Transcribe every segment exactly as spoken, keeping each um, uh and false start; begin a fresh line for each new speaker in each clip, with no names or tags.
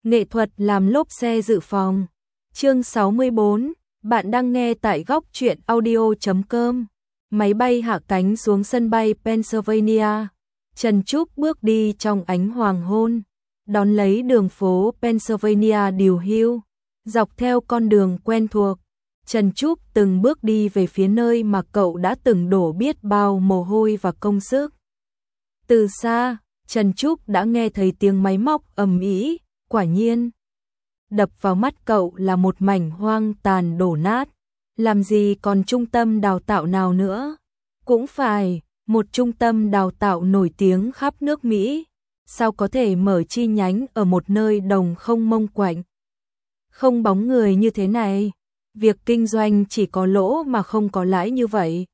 Nghệ thuật làm lốp xe dự phòng. Chương sáu mươi bốn, bạn đang nghe tại góc truyện audio chấm com. Máy bay hạ cánh xuống sân bay Pennsylvania. Trần Trúc bước đi trong ánh hoàng hôn, đón lấy đường phố Pennsylvania điều hưu. Dọc theo con đường quen thuộc, Trần Trúc từng bước đi về phía nơi mà cậu đã từng đổ biết bao mồ hôi và công sức. Từ xa, Trần Trúc đã nghe thấy tiếng máy móc ầm ĩ, quả nhiên. Đập vào mắt cậu là một mảnh hoang tàn đổ nát. Làm gì còn trung tâm đào tạo nào nữa? Cũng phải, một trung tâm đào tạo nổi tiếng khắp nước Mỹ. Sao có thể mở chi nhánh ở một nơi đồng không mông quạnh, không bóng người như thế này? Việc kinh doanh chỉ có lỗ mà không có lãi như vậy.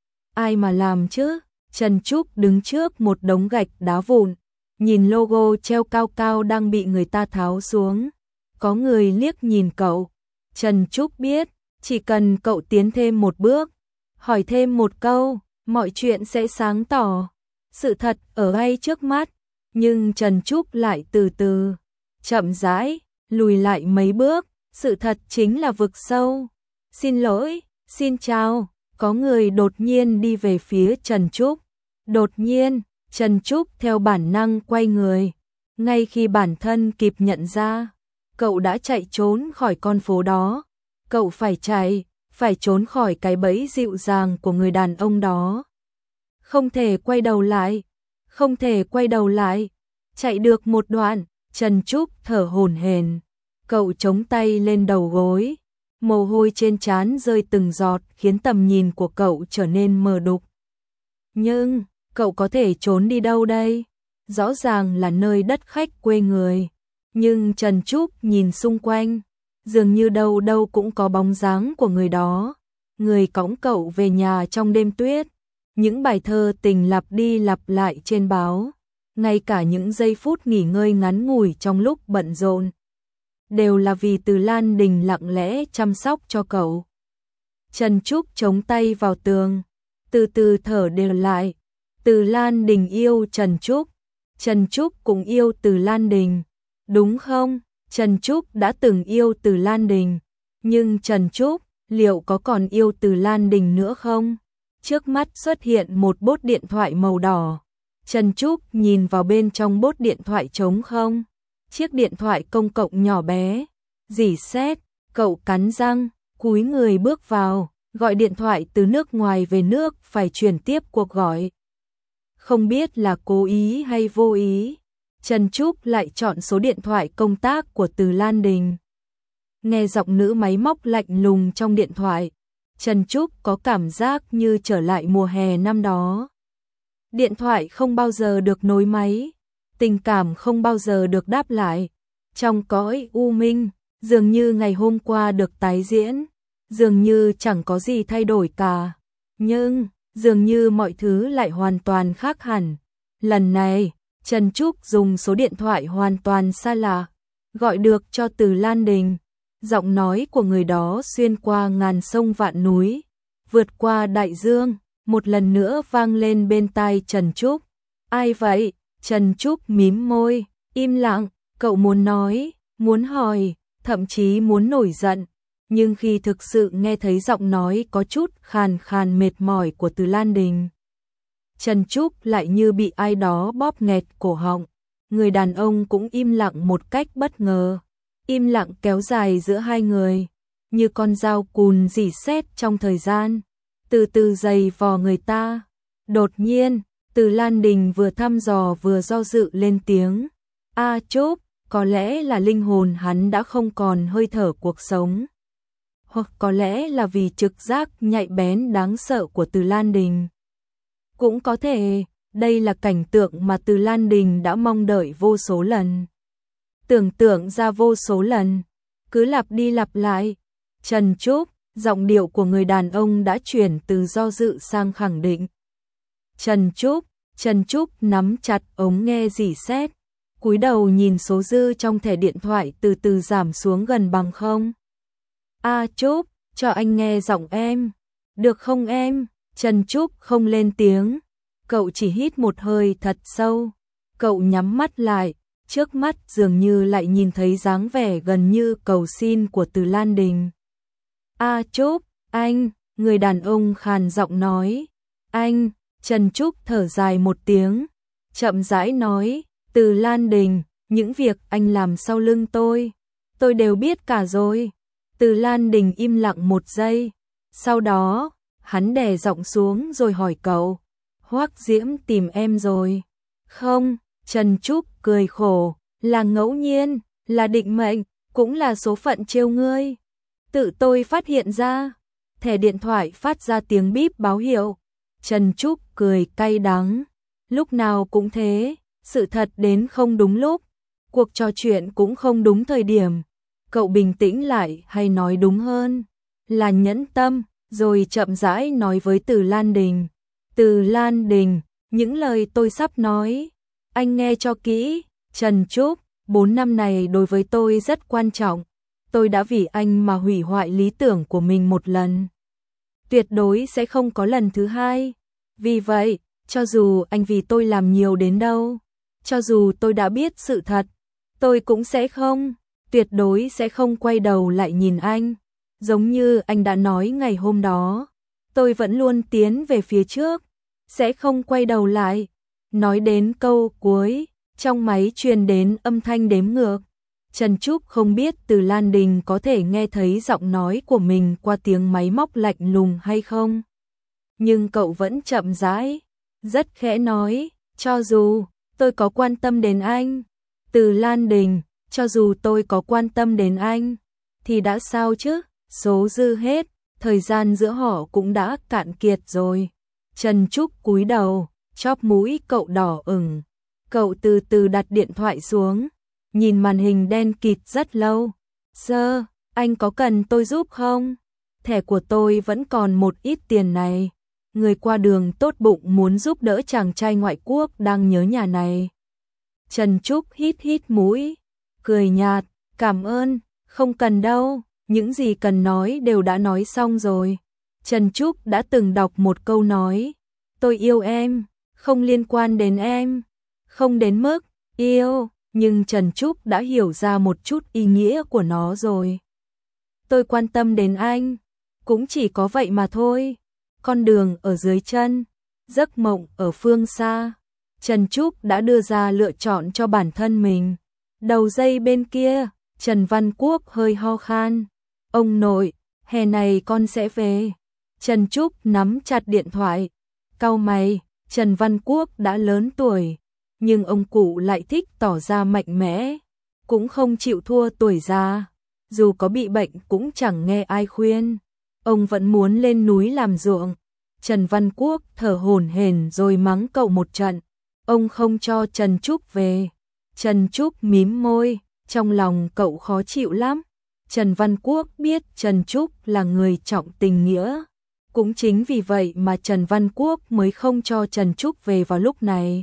Ai mà làm chứ? Trần Trúc đứng trước một đống gạch đá vụn, nhìn logo treo cao cao đang bị người ta tháo xuống. Có người liếc nhìn cậu. Trần Trúc biết, chỉ cần cậu tiến thêm một bước, hỏi thêm một câu, mọi chuyện sẽ sáng tỏ. Sự thật ở ngay trước mắt, nhưng Trần Trúc lại từ từ, chậm rãi, lùi lại mấy bước. Sự thật chính là vực sâu. Xin lỗi, xin chào. Có người đột nhiên đi về phía Trần Trúc. Đột nhiên, Trần Trúc theo bản năng quay người. Ngay khi bản thân kịp nhận ra, cậu đã chạy trốn khỏi con phố đó. Cậu phải chạy, phải trốn khỏi cái bẫy dịu dàng của người đàn ông đó. Không thể quay đầu lại, không thể quay đầu lại. Chạy được một đoạn, Trần Trúc thở hổn hển. Cậu chống tay lên đầu gối, mồ hôi trên trán rơi từng giọt khiến tầm nhìn của cậu trở nên mờ đục. Nhưng, cậu có thể trốn đi đâu đây? Rõ ràng là nơi đất khách quê người. Nhưng Trần Trúc nhìn xung quanh, dường như đâu đâu cũng có bóng dáng của người đó. Người cõng cậu về nhà trong đêm tuyết. Những bài thơ tình lặp đi lặp lại trên báo. Ngay cả những giây phút nghỉ ngơi ngắn ngủi trong lúc bận rộn, đều là vì Từ Lan Đình lặng lẽ chăm sóc cho cậu. Trần Trúc chống tay vào tường, từ từ thở đều lại. Từ Lan Đình yêu Trần Trúc, Trần Trúc cũng yêu Từ Lan Đình, đúng không? Trần Trúc đã từng yêu Từ Lan Đình, nhưng Trần Trúc liệu có còn yêu Từ Lan Đình nữa không? Trước mắt xuất hiện một bốt điện thoại màu đỏ. Trần Trúc nhìn vào bên trong bốt điện thoại trống không. Chiếc điện thoại công cộng nhỏ bé. Rỉ sét, cậu cắn răng, cúi người bước vào, gọi điện thoại từ nước ngoài về nước, phải chuyển tiếp cuộc gọi. Không biết là cố ý hay vô ý, Trần Trúc lại chọn số điện thoại công tác của Từ Lan Đình. Nghe giọng nữ máy móc lạnh lùng trong điện thoại, Trần Trúc có cảm giác như trở lại mùa hè năm đó. Điện thoại không bao giờ được nối máy, tình cảm không bao giờ được đáp lại. Trong cõi u minh, dường như ngày hôm qua được tái diễn, dường như chẳng có gì thay đổi cả. Nhưng, dường như mọi thứ lại hoàn toàn khác hẳn. Lần này, Trần Trúc dùng số điện thoại hoàn toàn xa lạ, gọi được cho Từ Lan Đình. Giọng nói của người đó xuyên qua ngàn sông vạn núi, vượt qua đại dương, một lần nữa vang lên bên tai Trần Trúc. Ai vậy? Trần Trúc mím môi, im lặng. Cậu muốn nói, muốn hỏi, thậm chí muốn nổi giận. Nhưng khi thực sự nghe thấy giọng nói có chút khàn khàn mệt mỏi của Từ Lan Đình, Trần Trúc lại như bị ai đó bóp nghẹt cổ họng. Người đàn ông cũng im lặng một cách bất ngờ. Im lặng kéo dài giữa hai người, như con dao cùn rỉ sét trong thời gian, từ từ giày vò người ta. Đột nhiên, Từ Lan Đình vừa thăm dò vừa do dự lên tiếng. A Trúc, có lẽ là linh hồn hắn đã không còn hơi thở cuộc sống. Hoặc có lẽ là vì trực giác nhạy bén đáng sợ của Từ Lan Đình. Cũng có thể, đây là cảnh tượng mà Từ Lan Đình đã mong đợi vô số lần. Tưởng tượng ra vô số lần, cứ lặp đi lặp lại. Trần Trúc, giọng điệu của người đàn ông đã chuyển từ do dự sang khẳng định. Trần Trúc, Trần Trúc nắm chặt ống nghe rỉ sét, cúi đầu nhìn số dư trong thẻ điện thoại từ từ giảm xuống gần bằng không. A Trúc, cho anh nghe giọng em. Được không em? Trần Trúc không lên tiếng. Cậu chỉ hít một hơi thật sâu. Cậu nhắm mắt lại, trước mắt dường như lại nhìn thấy dáng vẻ gần như cầu xin của Từ Lan Đình. A Trúc, anh, người đàn ông khàn giọng nói. Anh, Trần Trúc thở dài một tiếng, chậm rãi nói, Từ Lan Đình, những việc anh làm sau lưng tôi, tôi đều biết cả rồi. Từ Lan Đình im lặng một giây, sau đó, hắn đè giọng xuống rồi hỏi cậu, Hoắc Diễm tìm em rồi. Không, Trần Trúc cười khổ, là ngẫu nhiên, là định mệnh, cũng là số phận trêu ngươi. Tự tôi phát hiện ra, thẻ điện thoại phát ra tiếng bíp báo hiệu. Trần Trúc cười cay đắng, lúc nào cũng thế, sự thật đến không đúng lúc, cuộc trò chuyện cũng không đúng thời điểm. Cậu bình tĩnh lại hay nói đúng hơn, là nhẫn tâm, rồi chậm rãi nói với Từ Lan Đình. Từ Lan Đình, những lời tôi sắp nói, anh nghe cho kỹ, Trần Trúc, bốn năm này đối với tôi rất quan trọng. Tôi đã vì anh mà hủy hoại lý tưởng của mình một lần. Tuyệt đối sẽ không có lần thứ hai. Vì vậy, cho dù anh vì tôi làm nhiều đến đâu, cho dù tôi đã biết sự thật, tôi cũng sẽ không, tuyệt đối sẽ không quay đầu lại nhìn anh. Giống như anh đã nói ngày hôm đó, tôi vẫn luôn tiến về phía trước, sẽ không quay đầu lại. Nói đến câu cuối, trong máy truyền đến âm thanh đếm ngược. Trần Trúc không biết Từ Lan Đình có thể nghe thấy giọng nói của mình qua tiếng máy móc lạnh lùng hay không. Nhưng cậu vẫn chậm rãi, rất khẽ nói, cho dù tôi có quan tâm đến anh, Từ Lan Đình, cho dù tôi có quan tâm đến anh, thì đã sao chứ, số dư hết, thời gian giữa họ cũng đã cạn kiệt rồi. Trần Trúc cúi đầu, chóp mũi cậu đỏ ửng. Cậu từ từ đặt điện thoại xuống, nhìn màn hình đen kịt rất lâu. Sơ, anh có cần tôi giúp không? Thẻ của tôi vẫn còn một ít tiền này. Người qua đường tốt bụng muốn giúp đỡ chàng trai ngoại quốc đang nhớ nhà này. Trần Trúc hít hít mũi, cười nhạt, cảm ơn, không cần đâu, những gì cần nói đều đã nói xong rồi. Trần Trúc đã từng đọc một câu nói, tôi yêu em, không liên quan đến em, không đến mức yêu, nhưng Trần Trúc đã hiểu ra một chút ý nghĩa của nó rồi. Tôi quan tâm đến anh, cũng chỉ có vậy mà thôi. Con đường ở dưới chân, giấc mộng ở phương xa. Trần Trúc đã đưa ra lựa chọn cho bản thân mình. Đầu dây bên kia, Trần Văn Quốc hơi ho khan. Ông nội, hè này con sẽ về. Trần Trúc nắm chặt điện thoại. Cau mày, Trần Văn Quốc đã lớn tuổi, nhưng ông cụ lại thích tỏ ra mạnh mẽ, cũng không chịu thua tuổi già. Dù có bị bệnh cũng chẳng nghe ai khuyên. Ông vẫn muốn lên núi làm ruộng. Trần Văn Quốc thở hổn hển rồi mắng cậu một trận. Ông không cho Trần Trúc về. Trần Trúc mím môi, trong lòng cậu khó chịu lắm. Trần Văn Quốc biết Trần Trúc là người trọng tình nghĩa. Cũng chính vì vậy mà Trần Văn Quốc mới không cho Trần Trúc về vào lúc này.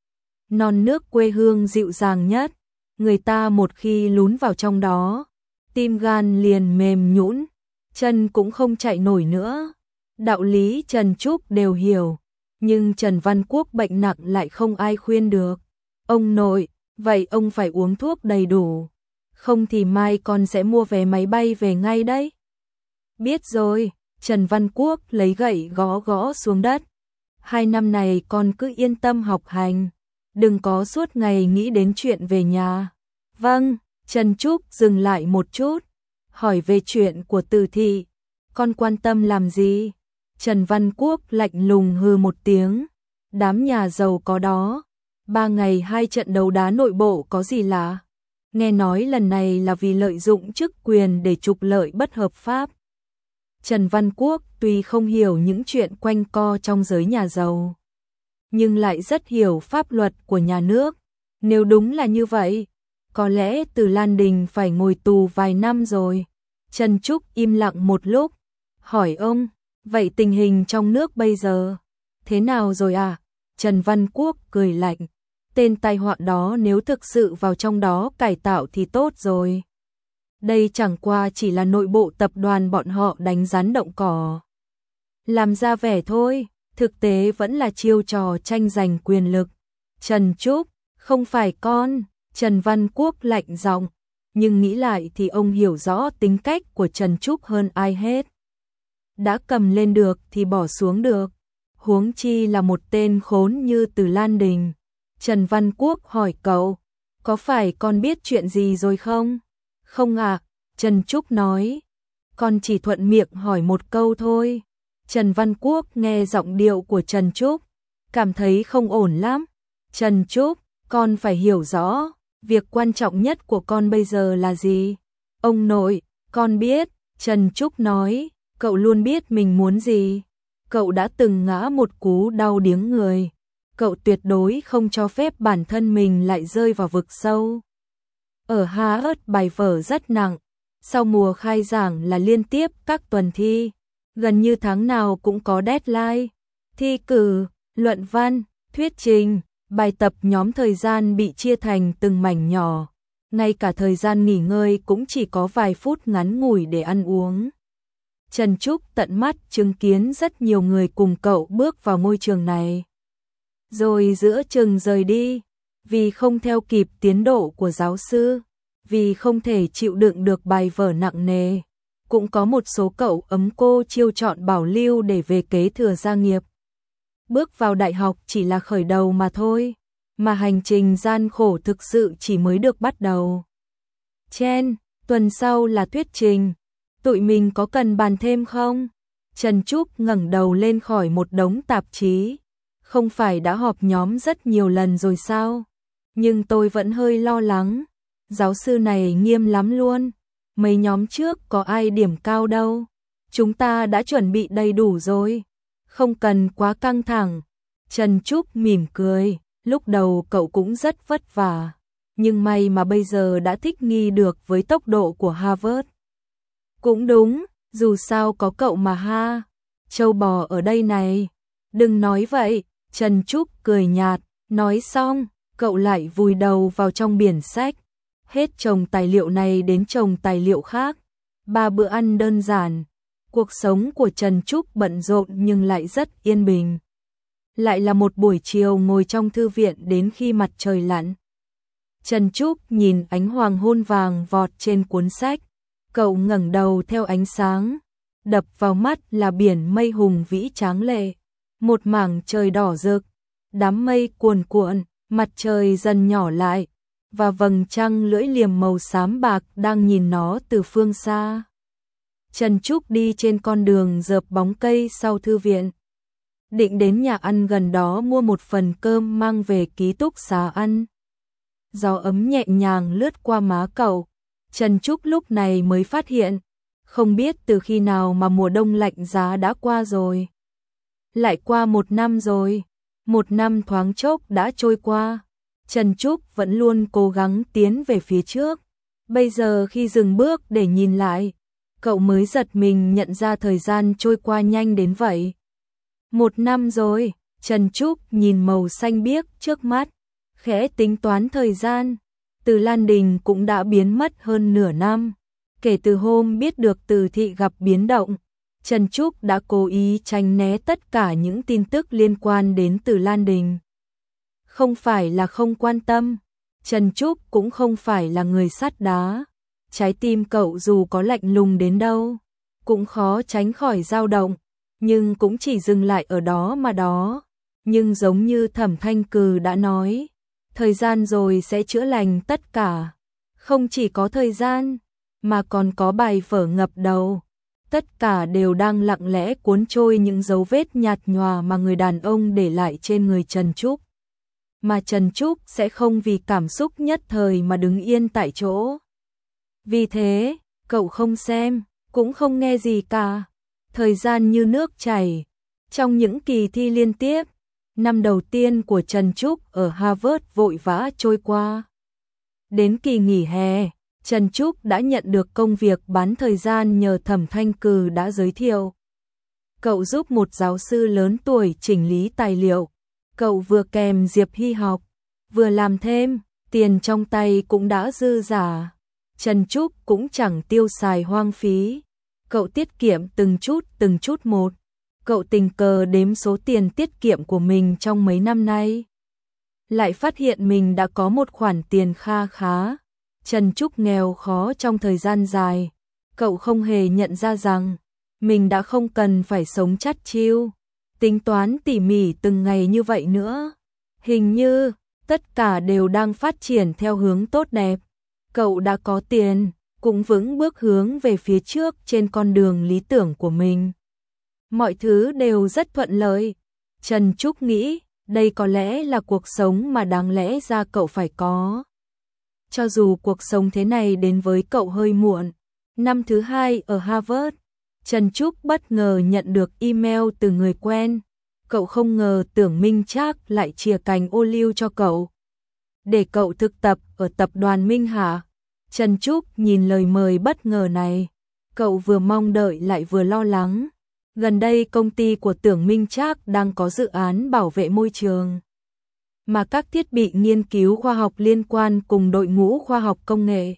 Non nước quê hương dịu dàng nhất, người ta một khi lún vào trong đó, tim gan liền mềm nhũn, chân cũng không chạy nổi nữa. Đạo lý Trần Trúc đều hiểu, nhưng Trần Văn Quốc bệnh nặng lại không ai khuyên được. Ông nội, vậy ông phải uống thuốc đầy đủ, không thì mai con sẽ mua vé máy bay về ngay đấy. Biết rồi, Trần Văn Quốc lấy gậy gõ gõ xuống đất. Hai năm này con cứ yên tâm học hành, đừng có suốt ngày nghĩ đến chuyện về nhà. Vâng, Trần Trúc dừng lại một chút, hỏi về chuyện của Từ thị. Con quan tâm làm gì? Trần Văn Quốc lạnh lùng hừ một tiếng. Đám nhà giàu có đó, ba ngày hai trận đấu đá nội bộ có gì lạ? Nghe nói lần này là vì lợi dụng chức quyền để trục lợi bất hợp pháp. Trần Văn Quốc tuy không hiểu những chuyện quanh co trong giới nhà giàu, nhưng lại rất hiểu pháp luật của nhà nước. Nếu đúng là như vậy, có lẽ Từ Lan Đình phải ngồi tù vài năm rồi. Trần Trúc im lặng một lúc, hỏi ông, vậy tình hình trong nước bây giờ thế nào rồi à? Trần Văn Quốc cười lạnh, tên tai họa đó nếu thực sự vào trong đó cải tạo thì tốt rồi. Đây chẳng qua chỉ là nội bộ tập đoàn bọn họ đánh rắn động cỏ, làm ra vẻ thôi, thực tế vẫn là chiêu trò tranh giành quyền lực. Trần Trúc, không phải con. Trần Văn Quốc lạnh giọng, nhưng nghĩ lại thì ông hiểu rõ tính cách của Trần Trúc hơn ai hết. Đã cầm lên được thì bỏ xuống được, huống chi là một tên khốn như Từ Lan Đình. Trần Văn Quốc hỏi cậu, có phải con biết chuyện gì rồi không? Không ạ, à, Trần Trúc nói, con chỉ thuận miệng hỏi một câu thôi. Trần Văn Quốc nghe giọng điệu của Trần Trúc, cảm thấy không ổn lắm. Trần Trúc, con phải hiểu rõ, việc quan trọng nhất của con bây giờ là gì? Ông nội, con biết, Trần Trúc nói, cậu luôn biết mình muốn gì. Cậu đã từng ngã một cú đau điếng người. Cậu tuyệt đối không cho phép bản thân mình lại rơi vào vực sâu. Ở Harvard bài vở rất nặng, sau mùa khai giảng là liên tiếp các tuần thi, gần như tháng nào cũng có deadline, thi cử, luận văn, thuyết trình, bài tập nhóm thời gian bị chia thành từng mảnh nhỏ, ngay cả thời gian nghỉ ngơi cũng chỉ có vài phút ngắn ngủi để ăn uống. Trần Trúc tận mắt chứng kiến rất nhiều người cùng cậu bước vào môi trường này, rồi giữa chừng rời đi, vì không theo kịp tiến độ của giáo sư, vì không thể chịu đựng được bài vở nặng nề. Cũng có một số cậu ấm cô chiêu chọn bảo lưu để về kế thừa gia nghiệp. Bước vào đại học chỉ là khởi đầu mà thôi, mà hành trình gian khổ thực sự chỉ mới được bắt đầu. Chen, tuần sau là thuyết trình, tụi mình có cần bàn thêm không? Trần Trúc ngẩng đầu lên khỏi một đống tạp chí. Không phải đã họp nhóm rất nhiều lần rồi sao? Nhưng tôi vẫn hơi lo lắng. Giáo sư này nghiêm lắm luôn. Mấy nhóm trước có ai điểm cao đâu. Chúng ta đã chuẩn bị đầy đủ rồi. Không cần quá căng thẳng. Trần Trúc mỉm cười. Lúc đầu cậu cũng rất vất vả. Nhưng may mà bây giờ đã thích nghi được với tốc độ của Harvard. Cũng đúng, dù sao có cậu mà ha. Châu bò ở đây này. Đừng nói vậy. Trần Trúc cười nhạt, nói xong, cậu lại vùi đầu vào trong biển sách. Hết chồng tài liệu này đến chồng tài liệu khác. Ba bữa ăn đơn giản. Cuộc sống của Trần Trúc bận rộn nhưng lại rất yên bình. Lại là một buổi chiều ngồi trong thư viện đến khi mặt trời lặn. Trần Trúc nhìn ánh hoàng hôn vàng vọt trên cuốn sách. Cậu ngẩng đầu theo ánh sáng. Đập vào mắt là biển mây hùng vĩ tráng lệ. Một mảng trời đỏ rực, đám mây cuồn cuộn, mặt trời dần nhỏ lại, và vầng trăng lưỡi liềm màu xám bạc đang nhìn nó từ phương xa. Trần Trúc đi trên con đường rợp bóng cây sau thư viện. Định đến nhà ăn gần đó mua một phần cơm mang về ký túc xá ăn. Gió ấm nhẹ nhàng lướt qua má cậu. Trần Trúc lúc này mới phát hiện, không biết từ khi nào mà mùa đông lạnh giá đã qua rồi. Lại qua một năm rồi, một năm thoáng chốc đã trôi qua. Trần Trúc vẫn luôn cố gắng tiến về phía trước. Bây giờ khi dừng bước để nhìn lại, cậu mới giật mình nhận ra thời gian trôi qua nhanh đến vậy. Một năm rồi, Trần Trúc nhìn màu xanh biếc trước mắt, khẽ tính toán thời gian. Từ Lan Đình cũng đã biến mất hơn nửa năm. Kể từ hôm biết được Từ Thị gặp biến động, Trần Trúc đã cố ý tránh né tất cả những tin tức liên quan đến Từ Lan Đình. Không phải là không quan tâm, Trần Trúc cũng không phải là người sắt đá. Trái tim cậu dù có lạnh lùng đến đâu, cũng khó tránh khỏi dao động, nhưng cũng chỉ dừng lại ở đó mà đó. Nhưng giống như Thẩm Thanh Cừ đã nói, thời gian rồi sẽ chữa lành tất cả. Không chỉ có thời gian, mà còn có bài vở ngập đầu. Tất cả đều đang lặng lẽ cuốn trôi những dấu vết nhạt nhòa mà người đàn ông để lại trên người Trần Trúc. Mà Trần Trúc sẽ không vì cảm xúc nhất thời mà đứng yên tại chỗ. Vì thế, cậu không xem, cũng không nghe gì cả. Thời gian như nước chảy. Trong những kỳ thi liên tiếp, năm đầu tiên của Trần Trúc ở Harvard vội vã trôi qua. Đến kỳ nghỉ hè, Trần Trúc đã nhận được công việc bán thời gian nhờ Thẩm Thanh Cừ đã giới thiệu. Cậu giúp một giáo sư lớn tuổi chỉnh lý tài liệu. Cậu vừa kèm Diệp Hy học, vừa làm thêm, tiền trong tay cũng đã dư giả. Trần Trúc cũng chẳng tiêu xài hoang phí. Cậu tiết kiệm từng chút từng chút một. Cậu tình cờ đếm số tiền tiết kiệm của mình trong mấy năm nay. lại phát hiện mình đã có một khoản tiền kha khá. Trần Trúc nghèo khó trong thời gian dài, cậu không hề nhận ra rằng mình đã không cần phải sống chắt chiu, tính toán tỉ mỉ từng ngày như vậy nữa. Hình như tất cả đều đang phát triển theo hướng tốt đẹp. Cậu đã có tiền, cũng vững bước hướng về phía trước trên con đường lý tưởng của mình. Mọi thứ đều rất thuận lợi. Trần Trúc nghĩ, đây có lẽ là cuộc sống mà đáng lẽ ra cậu phải có. Cho dù cuộc sống thế này đến với cậu hơi muộn. Năm thứ hai ở Harvard, Trần Trúc bất ngờ nhận được email từ người quen. Cậu không ngờ Tưởng Minh Trác lại chìa cành ô liu cho cậu, để cậu thực tập ở tập đoàn Minh Hà. Trần Trúc nhìn lời mời bất ngờ này, cậu vừa mong đợi lại vừa lo lắng. Gần đây công ty của Tưởng Minh Trác đang có dự án bảo vệ môi trường, mà các thiết bị nghiên cứu khoa học liên quan cùng đội ngũ khoa học công nghệ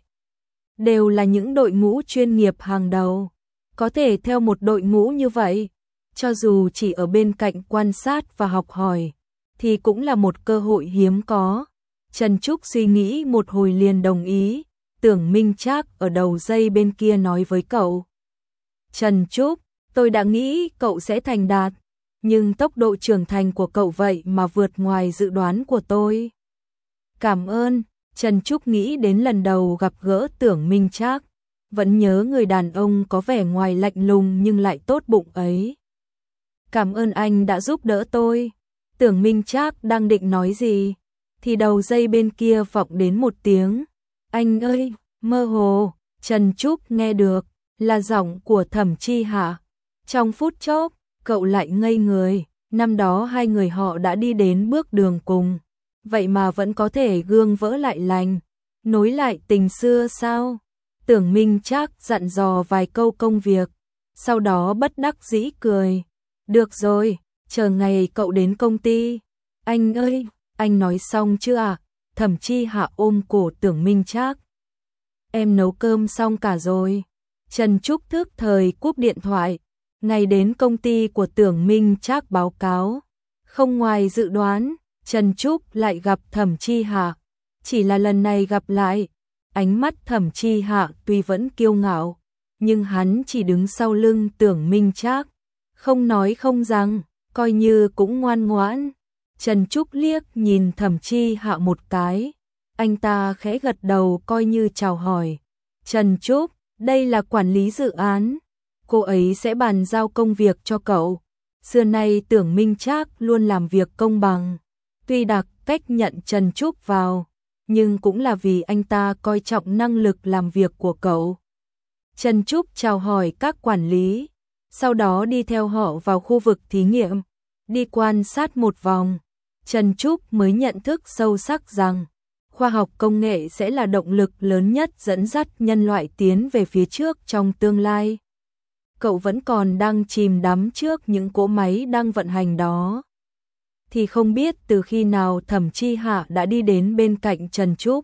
đều là những đội ngũ chuyên nghiệp hàng đầu. Có thể theo một đội ngũ như vậy, cho dù chỉ ở bên cạnh quan sát và học hỏi, thì cũng là một cơ hội hiếm có. Trần Trúc suy nghĩ một hồi liền đồng ý. Tưởng Minh Trác ở đầu dây bên kia nói với cậu: Trần Trúc, tôi đã nghĩ cậu sẽ thành đạt, nhưng tốc độ trưởng thành của cậu vậy mà vượt ngoài dự đoán của tôi. Cảm ơn. Trần Trúc nghĩ đến lần đầu gặp gỡ Tưởng Minh Trác, vẫn nhớ người đàn ông có vẻ ngoài lạnh lùng nhưng lại tốt bụng ấy. Cảm ơn anh đã giúp đỡ tôi. Tưởng Minh Trác đang định nói gì, thì đầu dây bên kia vọng đến một tiếng: Anh ơi, mơ hồ. Trần Trúc nghe được là giọng của Thẩm Chi Hạ. Trong phút chốc, cậu lại ngây người. Năm đó hai người họ đã đi đến bước đường cùng, vậy mà vẫn có thể gương vỡ lại lành, nối lại tình xưa sao? Tưởng Minh Trác dặn dò vài câu công việc, sau đó bất đắc dĩ cười. Được rồi, chờ ngày cậu đến công ty. Anh ơi, anh nói xong chưa ạ? À? Thẩm Chi Hạ ôm cổ Tưởng Minh Trác. Em nấu cơm xong cả rồi. Trần Trúc thức thời cúp điện thoại. Ngày đến công ty của Tưởng Minh Trác báo cáo, không ngoài dự đoán, Trần Trúc lại gặp Thẩm Chi Hạ. Chỉ là lần này gặp lại, ánh mắt Thẩm Chi Hạ tuy vẫn kiêu ngạo, nhưng hắn chỉ đứng sau lưng Tưởng Minh Trác, không nói không rằng, coi như cũng ngoan ngoãn. Trần Trúc liếc nhìn Thẩm Chi Hạ một cái, anh ta khẽ gật đầu coi như chào hỏi. Trần Trúc, đây là quản lý dự án, cô ấy sẽ bàn giao công việc cho cậu. Xưa nay Tưởng Minh Trác luôn làm việc công bằng, tuy đặc cách nhận Trần Trúc vào, nhưng cũng là vì anh ta coi trọng năng lực làm việc của cậu. Trần Trúc chào hỏi các quản lý, sau đó đi theo họ vào khu vực thí nghiệm, đi quan sát một vòng. Trần Trúc mới nhận thức sâu sắc rằng khoa học công nghệ sẽ là động lực lớn nhất dẫn dắt nhân loại tiến về phía trước trong tương lai. Cậu vẫn còn đang chìm đắm trước những cỗ máy đang vận hành đó, thì không biết từ khi nào Thẩm Chi Hạ đã đi đến bên cạnh Trần Trúc.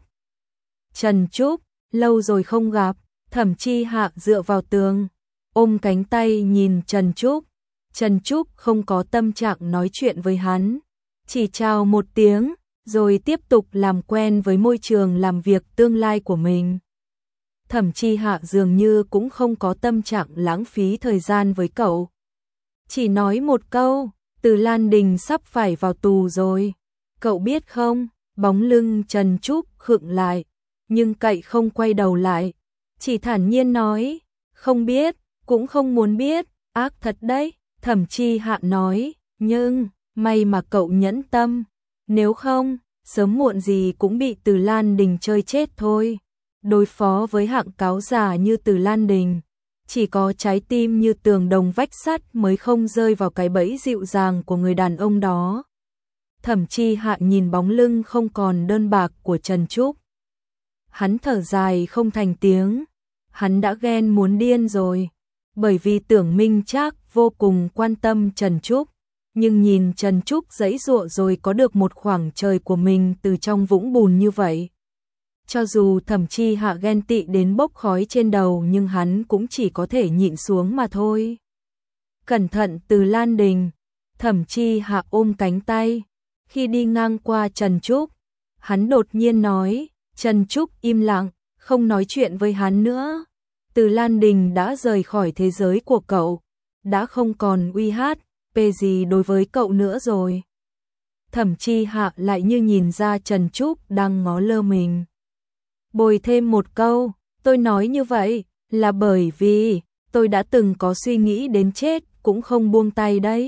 Trần Trúc, lâu rồi không gặp. Thẩm Chi Hạ dựa vào tường, ôm cánh tay nhìn Trần Trúc. Trần Trúc không có tâm trạng nói chuyện với hắn, chỉ chào một tiếng, rồi tiếp tục làm quen với môi trường làm việc tương lai của mình. Thẩm Chi Hạ dường như cũng không có tâm trạng lãng phí thời gian với cậu. Chỉ nói một câu, Từ Lan Đình sắp phải vào tù rồi. Cậu biết không? Bóng lưng Trần Trúc khựng lại, nhưng cậy không quay đầu lại. Chỉ thản nhiên nói, không biết, cũng không muốn biết. Ác thật đấy, Thẩm Chi Hạ nói, nhưng may mà cậu nhẫn tâm. Nếu không, sớm muộn gì cũng bị Từ Lan Đình chơi chết thôi. Đối phó với hạng cáo già như Từ Lan Đình, chỉ có trái tim như tường đồng vách sắt mới không rơi vào cái bẫy dịu dàng của người đàn ông đó. Thẩm Chi Hạ nhìn bóng lưng không còn đơn bạc của Trần Trúc. Hắn thở dài không thành tiếng. Hắn đã ghen muốn điên rồi, bởi vì Tưởng Minh Trác vô cùng quan tâm Trần Trúc, nhưng nhìn Trần Trúc giãy giụa rồi có được một khoảng trời của mình từ trong vũng bùn như vậy. Cho dù Thẩm Chi Hạ ghen tị đến bốc khói trên đầu nhưng hắn cũng chỉ có thể nhịn xuống mà thôi. Cẩn thận Từ Lan Đình. Thẩm Chi Hạ ôm cánh tay, Khi đi ngang qua Trần Trúc, hắn đột nhiên nói, Trần Trúc im lặng, không nói chuyện với hắn nữa. Từ Lan Đình đã rời khỏi thế giới của cậu, đã không còn uy hát, pê gì đối với cậu nữa rồi. Thẩm Chi Hạ lại như nhìn ra Trần Trúc đang ngó lơ mình. Bồi thêm một câu, tôi nói như vậy là bởi vì tôi đã từng có suy nghĩ đến chết cũng không buông tay đấy.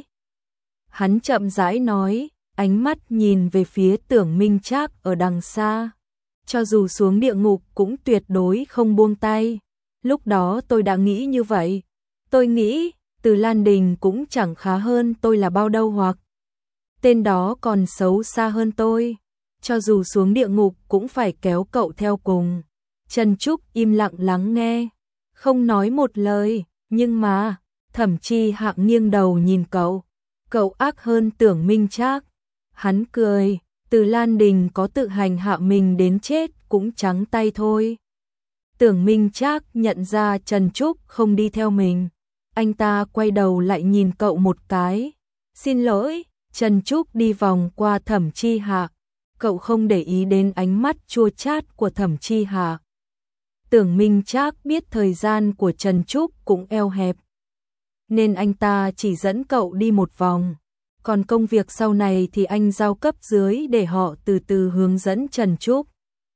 Hắn chậm rãi nói, ánh mắt nhìn về phía Tưởng Minh Trác ở đằng xa. Cho dù xuống địa ngục cũng tuyệt đối không buông tay. Lúc đó tôi đã nghĩ như vậy. Tôi nghĩ, Từ Lan Đình cũng chẳng khá hơn tôi là bao đâu, hoặc tên đó còn xấu xa hơn tôi. Cho dù xuống địa ngục cũng phải kéo cậu theo cùng. Trần Trúc im lặng lắng nghe, không nói một lời, nhưng mà, Thẩm Chi Hạ nghiêng đầu nhìn cậu. Cậu ác hơn Tưởng Minh Trác. Hắn cười, Từ Lan Đình có tự hành hạ mình đến chết cũng trắng tay thôi. Tưởng Minh Trác nhận ra Trần Trúc không đi theo mình. Anh ta quay đầu lại nhìn cậu một cái. Xin lỗi, Trần Trúc đi vòng qua Thẩm Chi Hạ. Cậu không để ý đến ánh mắt chua chát của Thẩm Chi Hạ. Tưởng Minh Trác biết thời gian của Trần Trúc cũng eo hẹp, nên anh ta chỉ dẫn cậu đi một vòng. Còn công việc sau này thì anh giao cấp dưới để họ từ từ hướng dẫn Trần Trúc.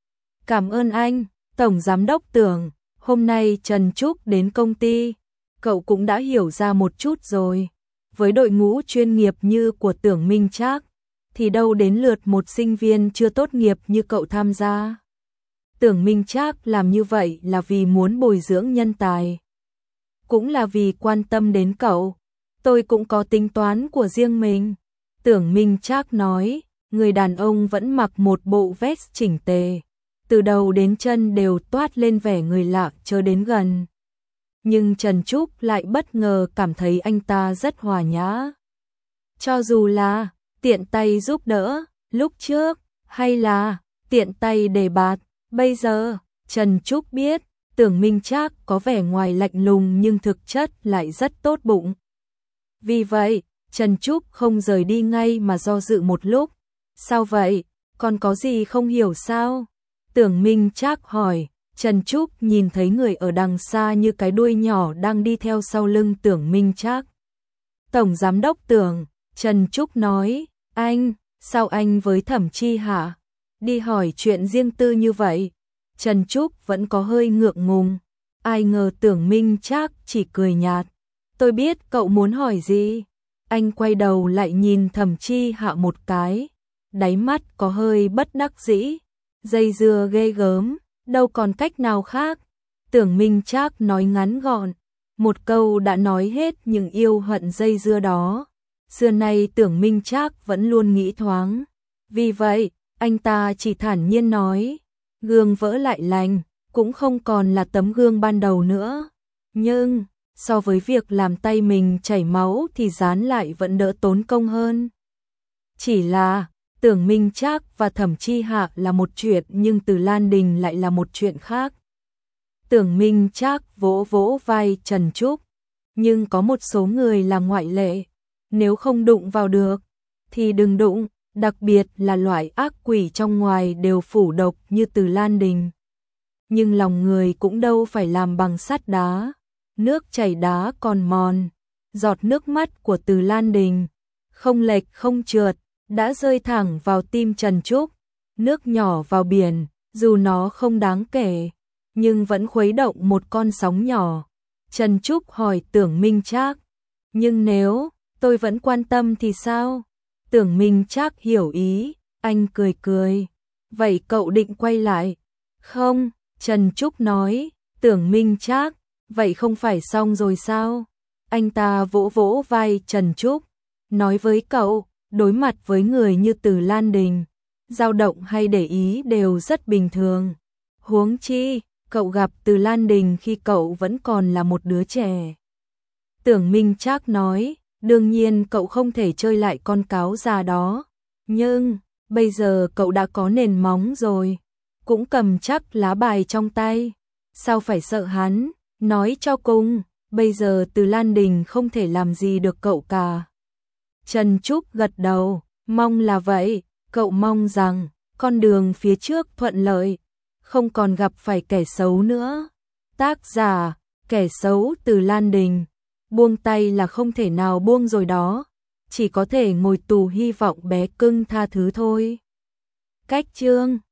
Cảm ơn anh, Tổng Giám đốc Tưởng. Hôm nay Trần Trúc đến công ty, cậu cũng đã hiểu ra một chút rồi. Với đội ngũ chuyên nghiệp như của Tưởng Minh Trác, thì đâu đến lượt một sinh viên chưa tốt nghiệp như cậu tham gia. Tưởng Minh Trác làm như vậy là vì muốn bồi dưỡng nhân tài, cũng là vì quan tâm đến cậu. Tôi cũng có tính toán của riêng mình. Tưởng Minh Trác nói, người đàn ông vẫn mặc một bộ vest chỉnh tề, từ đầu đến chân đều toát lên vẻ người lạ chớ đến gần. Nhưng Trần Trúc lại bất ngờ cảm thấy anh ta rất hòa nhã. Cho dù là tiện tay giúp đỡ lúc trước, hay là tiện tay đề bạt, bây giờ Trần Trúc biết Tưởng Minh Trác có vẻ ngoài lạnh lùng nhưng thực chất lại rất tốt bụng. Vì vậy, Trần Trúc không rời đi ngay mà do dự một lúc. Sao vậy? Còn có gì không hiểu sao? Tưởng Minh Trác hỏi. Trần Trúc nhìn thấy người ở đằng xa như cái đuôi nhỏ đang đi theo sau lưng Tưởng Minh Trác. Tổng Giám đốc Tưởng, Trần Trúc nói, anh, sao anh với Thẩm Chi Hạ đi hỏi chuyện riêng tư như vậy? Trần Trúc vẫn có hơi ngượng ngùng. Ai ngờ Tưởng Minh Trác chỉ cười nhạt. Tôi biết cậu muốn hỏi gì. Anh quay đầu lại nhìn Thẩm Chi Hạ một cái. Đáy mắt có hơi bất đắc dĩ. Dây dưa ghê gớm, đâu còn cách nào khác. Tưởng Minh Trác nói ngắn gọn. Một câu đã nói hết những yêu hận dây dưa đó. Xưa nay Tưởng Minh Trác vẫn luôn nghĩ thoáng. Vì vậy, anh ta chỉ thản nhiên nói. Gương vỡ lại lành, cũng không còn là tấm gương ban đầu nữa. Nhưng, so với việc làm tay mình chảy máu thì dán lại vẫn đỡ tốn công hơn. Chỉ là, Tưởng Minh Trác và Thẩm Chi Hạ là một chuyện nhưng Từ Lan Đình lại là một chuyện khác. Tưởng Minh Trác vỗ vỗ vai Trần Trúc. Nhưng có một số người là ngoại lệ. Nếu không đụng vào được, thì đừng đụng. Đặc biệt là loại ác quỷ trong ngoài đều phủ độc như Từ Lan Đình. Nhưng lòng người cũng đâu phải làm bằng sắt đá. Nước chảy đá còn mòn. Giọt nước mắt của Từ Lan Đình, không lệch không trượt, đã rơi thẳng vào tim Trần Trúc. Nước nhỏ vào biển, dù nó không đáng kể, nhưng vẫn khuấy động một con sóng nhỏ. Trần Trúc hỏi Tưởng Minh Trác, nhưng nếu tôi vẫn quan tâm thì sao? Tưởng Minh Trác hiểu ý, anh cười cười. Vậy cậu định quay lại? Không, Trần Trúc nói. Tưởng Minh Trác, vậy không phải xong rồi sao? Anh ta vỗ vỗ vai Trần Trúc, nói với cậu, đối mặt với người như Từ Lan Đình, dao động hay để ý đều rất bình thường. Huống chi, cậu gặp Từ Lan Đình khi cậu vẫn còn là một đứa trẻ. Tưởng Minh Trác nói, đương nhiên cậu không thể chơi lại con cáo già đó. Nhưng, bây giờ cậu đã có nền móng rồi, cũng cầm chắc lá bài trong tay. Sao phải sợ hắn? Nói cho cùng, bây giờ Từ Lan Đình không thể làm gì được cậu cả. Trần Trúc gật đầu, Mong là vậy, cậu mong rằng con đường phía trước thuận lợi, không còn gặp phải kẻ xấu nữa. Tác giả, kẻ xấu từ Lan Đình. Buông tay là không thể nào buông rồi đó, chỉ có thể ngồi tù hy vọng bé cưng tha thứ thôi. Cách chương